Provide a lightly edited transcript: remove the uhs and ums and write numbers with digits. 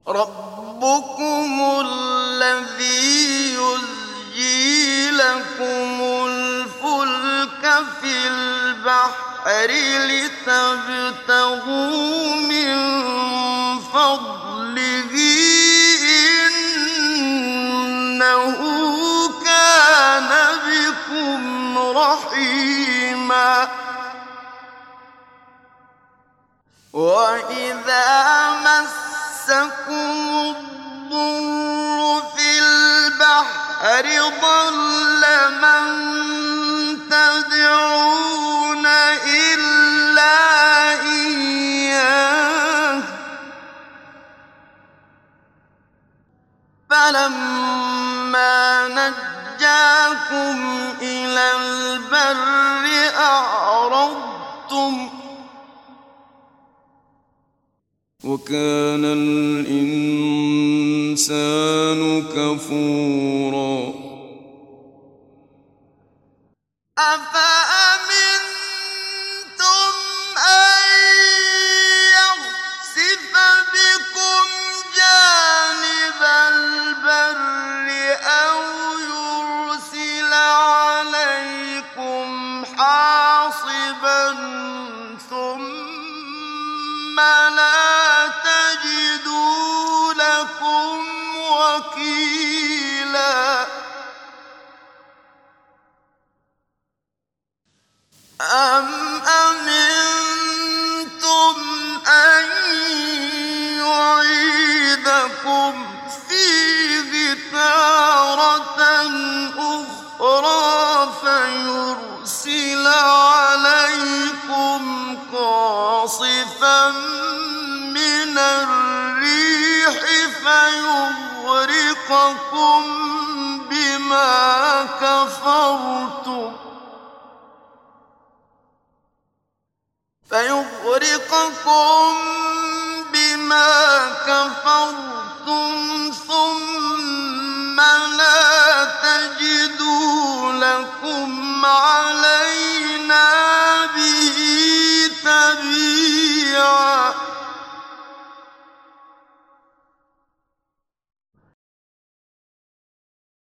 ربكم الذي يزجي لكم الفلك في البحر لتبتغوا من فضله إنه كان بكم رحيما وإذا مسكم الضر في البحر ضل من تدعون إلا إياه فلما نجاكم إلى البر أعرضتم وكان الإنسان كفورا أفأمنتم أن يخسف بكم جانب البر أو يرسل عليكم حاصبا ثم لا تجدوا لكم وكيلا أم أمنتم أن يعيدكم فيه تارة أخرى فيرسل عليكم قاصفا من الريح فيغرقكم